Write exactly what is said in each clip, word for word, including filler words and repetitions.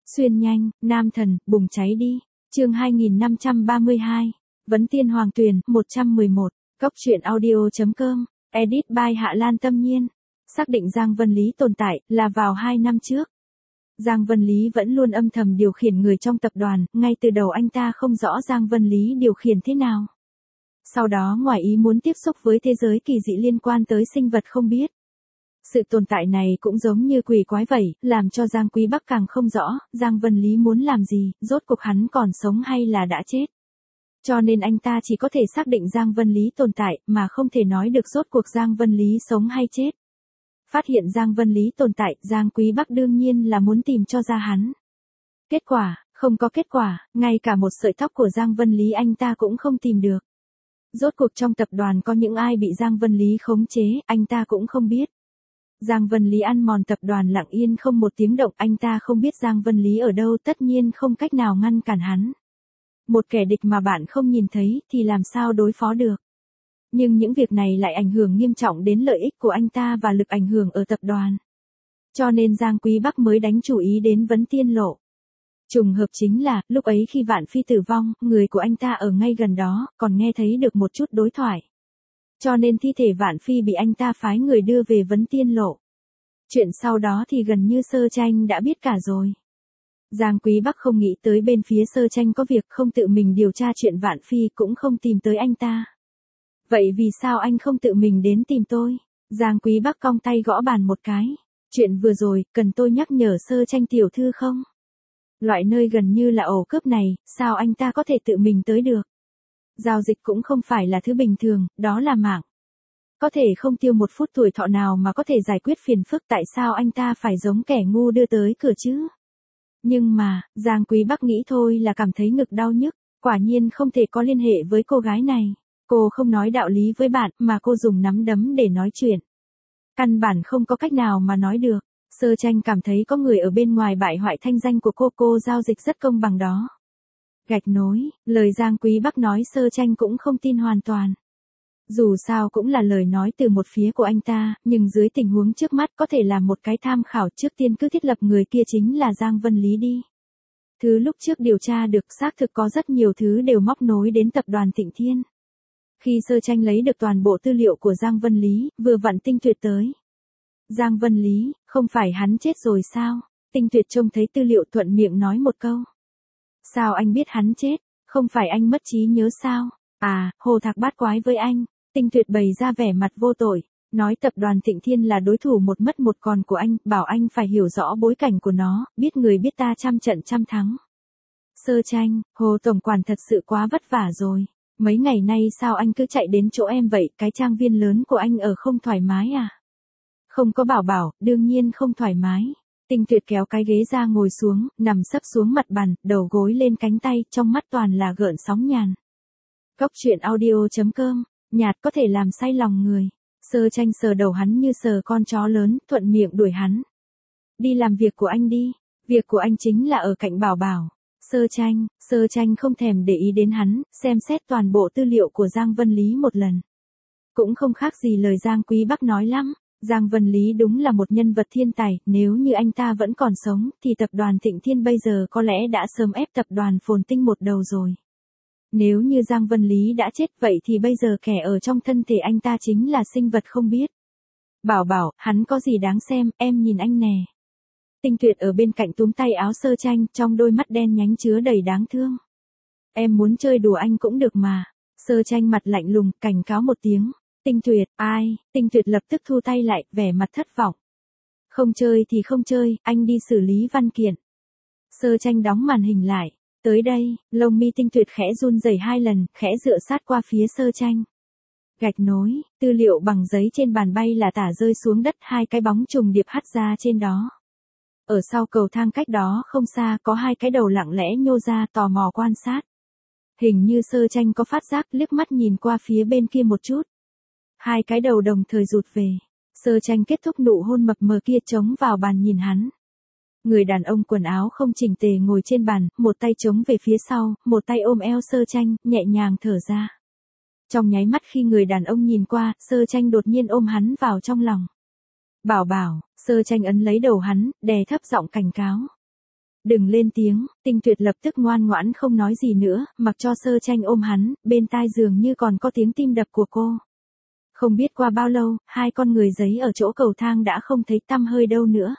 Xuyên nhanh, nam thần, bùng cháy đi. Chương hai nghìn năm trăm ba mươi hai. Vấn Tiên Hoàng Tuyền, một trăm mười một. Cốc truyện audio.com. Edit by Hạ Lan Tâm Nhiên. Xác định Giang Vân Lý tồn tại là vào hai năm trước. Giang Vân Lý vẫn luôn âm thầm điều khiển người trong tập đoàn, ngay từ đầu anh ta không rõ Giang Vân Lý điều khiển thế nào. Sau đó ngoài ý muốn tiếp xúc với thế giới kỳ dị liên quan tới sinh vật không biết. Sự tồn tại này cũng giống như quỷ quái vậy, làm cho Giang Quý Bắc càng không rõ, Giang Vân Lý muốn làm gì, rốt cuộc hắn còn sống hay là đã chết. Cho nên anh ta chỉ có thể xác định Giang Vân Lý tồn tại, mà không thể nói được rốt cuộc Giang Vân Lý sống hay chết. Phát hiện Giang Vân Lý tồn tại, Giang Quý Bắc đương nhiên là muốn tìm cho ra hắn. Kết quả, không có kết quả, ngay cả một sợi tóc của Giang Vân Lý anh ta cũng không tìm được. Rốt cuộc trong tập đoàn có những ai bị Giang Vân Lý khống chế, anh ta cũng không biết. Giang Vân Lý ăn mòn tập đoàn lặng yên không một tiếng động, anh ta không biết Giang Vân Lý ở đâu, tất nhiên không cách nào ngăn cản hắn. Một kẻ địch mà bạn không nhìn thấy thì làm sao đối phó được. Nhưng những việc này lại ảnh hưởng nghiêm trọng đến lợi ích của anh ta và lực ảnh hưởng ở tập đoàn. Cho nên Giang Quý Bắc mới đánh chủ ý đến Vấn Tiên Lộ. Trùng hợp chính là, lúc ấy khi Vạn Phi tử vong, người của anh ta ở ngay gần đó, còn nghe thấy được một chút đối thoại. Cho nên thi thể Vạn Phi bị anh ta phái người đưa về Vấn Tiên Lộ. Chuyện sau đó thì gần như Sơ Tranh đã biết cả rồi. Giang Quý Bắc không nghĩ tới bên phía Sơ Tranh có việc, không tự mình điều tra chuyện Vạn Phi, cũng không tìm tới anh ta. Vậy vì sao anh không tự mình đến tìm tôi? Giang Quý Bắc cong tay gõ bàn một cái. Chuyện vừa rồi, cần tôi nhắc nhở Sơ Tranh tiểu thư không? Loại nơi gần như là ổ cướp này, sao anh ta có thể tự mình tới được? Giao dịch cũng không phải là thứ bình thường, đó là mạng. Có thể không tiêu một phút tuổi thọ nào mà có thể giải quyết phiền phức, tại sao anh ta phải giống kẻ ngu đưa tới cửa chứ? Nhưng mà, Giang Quý Bắc nghĩ thôi là cảm thấy ngực đau nhức, quả nhiên không thể có liên hệ với cô gái này. Cô không nói đạo lý với bạn, mà cô dùng nắm đấm để nói chuyện. Căn bản không có cách nào mà nói được. Sơ Tranh cảm thấy có người ở bên ngoài bại hoại thanh danh của cô, cô giao dịch rất công bằng đó. Gạch nối, lời Giang Quý Bắc nói Sơ Tranh cũng không tin hoàn toàn. Dù sao cũng là lời nói từ một phía của anh ta, nhưng dưới tình huống trước mắt có thể là một cái tham khảo, trước tiên cứ thiết lập người kia chính là Giang Vân Lý đi. Thứ lúc trước điều tra được xác thực có rất nhiều thứ đều móc nối đến tập đoàn Thịnh Thiên. Khi Sơ Tranh lấy được toàn bộ tư liệu của Giang Vân Lý, vừa vặn Tinh Tuyệt tới. Giang Vân Lý, không phải hắn chết rồi sao? Tinh Tuyệt trông thấy tư liệu thuận miệng nói một câu. Sao anh biết hắn chết? Không phải anh mất trí nhớ sao? À, Hồ Thạc bát quái với anh. Tinh Tuyệt bày ra vẻ mặt vô tội, nói tập đoàn Thịnh Thiên là đối thủ một mất một còn của anh, bảo anh phải hiểu rõ bối cảnh của nó, biết người biết ta trăm trận trăm thắng. Sơ Tranh, Hồ Tổng Quản thật sự quá vất vả rồi. Mấy ngày nay sao anh cứ chạy đến chỗ em vậy, cái trang viên lớn của anh ở không thoải mái à? Không có Bảo Bảo, đương nhiên không thoải mái. Tinh Tuyệt kéo cái ghế ra ngồi xuống, nằm sấp xuống mặt bàn, đầu gối lên cánh tay, trong mắt toàn là gợn sóng nhàn. Cốc truyện audio.com, nhạt có thể làm say lòng người. Sơ Tranh sờ đầu hắn như sờ con chó lớn, thuận miệng đuổi hắn. Đi làm việc của anh đi, việc của anh chính là ở cạnh Bảo Bảo. Sơ Tranh, Sơ Tranh không thèm để ý đến hắn, xem xét toàn bộ tư liệu của Giang Vân Lý một lần. Cũng không khác gì lời Giang Quý Bắc nói lắm. Giang Vân Lý đúng là một nhân vật thiên tài, nếu như anh ta vẫn còn sống, thì tập đoàn Thịnh Thiên bây giờ có lẽ đã sớm ép tập đoàn Phồn Tinh một đầu rồi. Nếu như Giang Vân Lý đã chết vậy thì bây giờ kẻ ở trong thân thể anh ta chính là sinh vật không biết. Bảo Bảo, hắn có gì đáng xem, em nhìn anh nè. Tinh Tuyệt ở bên cạnh túm tay áo Sơ Tranh, trong đôi mắt đen nhánh chứa đầy đáng thương. Em muốn chơi đùa anh cũng được mà. Sơ Tranh mặt lạnh lùng, cảnh cáo một tiếng. Tinh Tuyệt, ai? Tinh Tuyệt lập tức thu tay lại, vẻ mặt thất vọng. Không chơi thì không chơi, anh đi xử lý văn kiện. Sơ Tranh đóng màn hình lại. Tới đây, lông mi Tinh Tuyệt khẽ run rẩy hai lần, khẽ dựa sát qua phía Sơ Tranh. Gạch nối, tư liệu bằng giấy trên bàn bay là tả rơi xuống đất, hai cái bóng trùng điệp hắt ra trên đó. Ở sau cầu thang cách đó không xa có hai cái đầu lặng lẽ nhô ra, tò mò quan sát. Hình như Sơ Tranh có phát giác, liếc mắt nhìn qua phía bên kia một chút. Hai cái đầu đồng thời rụt về. Sơ Tranh kết thúc nụ hôn mập mờ kia, chống vào bàn nhìn hắn. Người đàn ông quần áo không chỉnh tề ngồi trên bàn, một tay chống về phía sau, một tay ôm eo Sơ Tranh, nhẹ nhàng thở ra. Trong nháy mắt khi người đàn ông nhìn qua, Sơ Tranh đột nhiên ôm hắn vào trong lòng. Bảo Bảo, Sơ Tranh ấn lấy đầu hắn, đè thấp giọng cảnh cáo. Đừng lên tiếng, Tinh Tuyệt lập tức ngoan ngoãn không nói gì nữa, mặc cho Sơ Tranh ôm hắn, bên tai dường như còn có tiếng tim đập của cô. Không biết qua bao lâu, hai con người giấy ở chỗ cầu thang đã không thấy tăm hơi đâu nữa.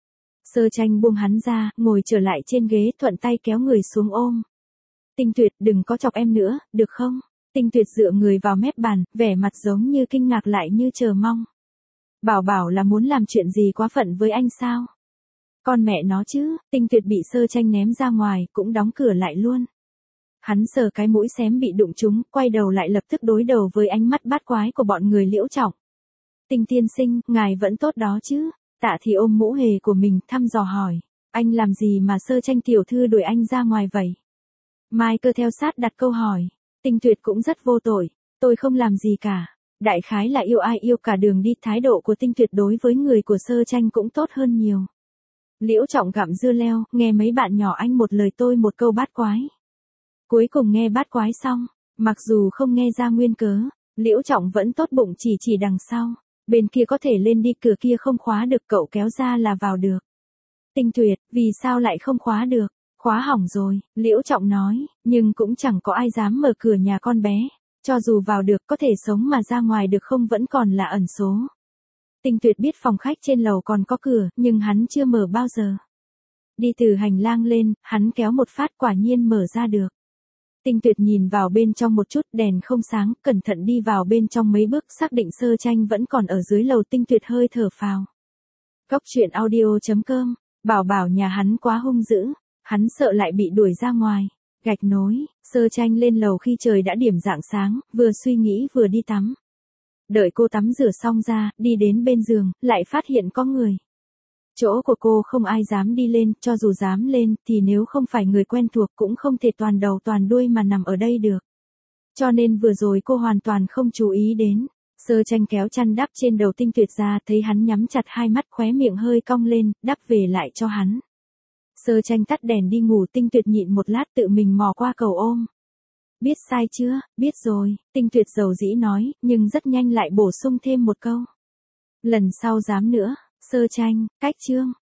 Sơ Tranh buông hắn ra, ngồi trở lại trên ghế, thuận tay kéo người xuống ôm. Tinh Tuyệt, đừng có chọc em nữa, được không? Tinh Tuyệt dựa người vào mép bàn, vẻ mặt giống như kinh ngạc lại như chờ mong. Bảo bảo là muốn làm chuyện gì quá phận với anh sao? Con mẹ nó chứ, Tinh Tuyệt bị Sơ Tranh ném ra ngoài, cũng đóng cửa lại luôn. Hắn sờ cái mũi xém bị đụng trúng, quay đầu lại lập tức đối đầu với ánh mắt bát quái của bọn người Liễu Trọng. Tinh tiên sinh, ngài vẫn tốt đó chứ? Tạ thì ôm mũ hề của mình, thăm dò hỏi. Anh làm gì mà Sơ Tranh tiểu thư đuổi anh ra ngoài vậy? Mai Cơ theo sát đặt câu hỏi. Tinh Tuyệt cũng rất vô tội. Tôi không làm gì cả. Đại khái là yêu ai yêu cả đường đi, thái độ của Tinh Tuyệt đối với người của Sơ Tranh cũng tốt hơn nhiều. Liễu Trọng gặm dưa leo, nghe mấy bạn nhỏ anh một lời tôi một câu bát quái. Cuối cùng nghe bát quái xong, mặc dù không nghe ra nguyên cớ, Liễu Trọng vẫn tốt bụng chỉ chỉ đằng sau. Bên kia có thể lên đi, cửa kia không khóa được, cậu kéo ra là vào được. Tinh Tuyệt, vì sao lại không khóa được? Khóa hỏng rồi, Liễu Trọng nói, nhưng cũng chẳng có ai dám mở cửa nhà con bé. Cho dù vào được có thể sống mà ra ngoài được không vẫn còn là ẩn số. Tinh Tuyệt biết phòng khách trên lầu còn có cửa, nhưng hắn chưa mở bao giờ. Đi từ hành lang lên, hắn kéo một phát quả nhiên mở ra được. Tinh Tuyệt nhìn vào bên trong một chút, đèn không sáng, cẩn thận đi vào bên trong mấy bước, xác định Sơ Tranh vẫn còn ở dưới lầu. Tinh Tuyệt hơi thở phào. Cốc truyện audio chấm com, bảo bảo nhà hắn quá hung dữ, hắn sợ lại bị đuổi ra ngoài. Gạch nối, Sơ Tranh lên lầu khi trời đã điểm rạng sáng, vừa suy nghĩ vừa đi tắm. Đợi cô tắm rửa xong ra, đi đến bên giường, lại phát hiện có người. Chỗ của cô không ai dám đi lên, cho dù dám lên, thì nếu không phải người quen thuộc cũng không thể toàn đầu toàn đuôi mà nằm ở đây được. Cho nên vừa rồi cô hoàn toàn không chú ý đến. Sơ Tranh kéo chăn đắp trên đầu Tinh Tuyệt ra, thấy hắn nhắm chặt hai mắt, khóe miệng hơi cong lên, đắp về lại cho hắn. Sơ Tranh tắt đèn đi ngủ. Tinh Tuyệt nhịn một lát tự mình mò qua cầu ôm. Biết sai chưa? Biết rồi, Tinh Tuyệt dầu dĩ nói, nhưng rất nhanh lại bổ sung thêm một câu. Lần sau dám nữa. Sơ Tranh, cách chương.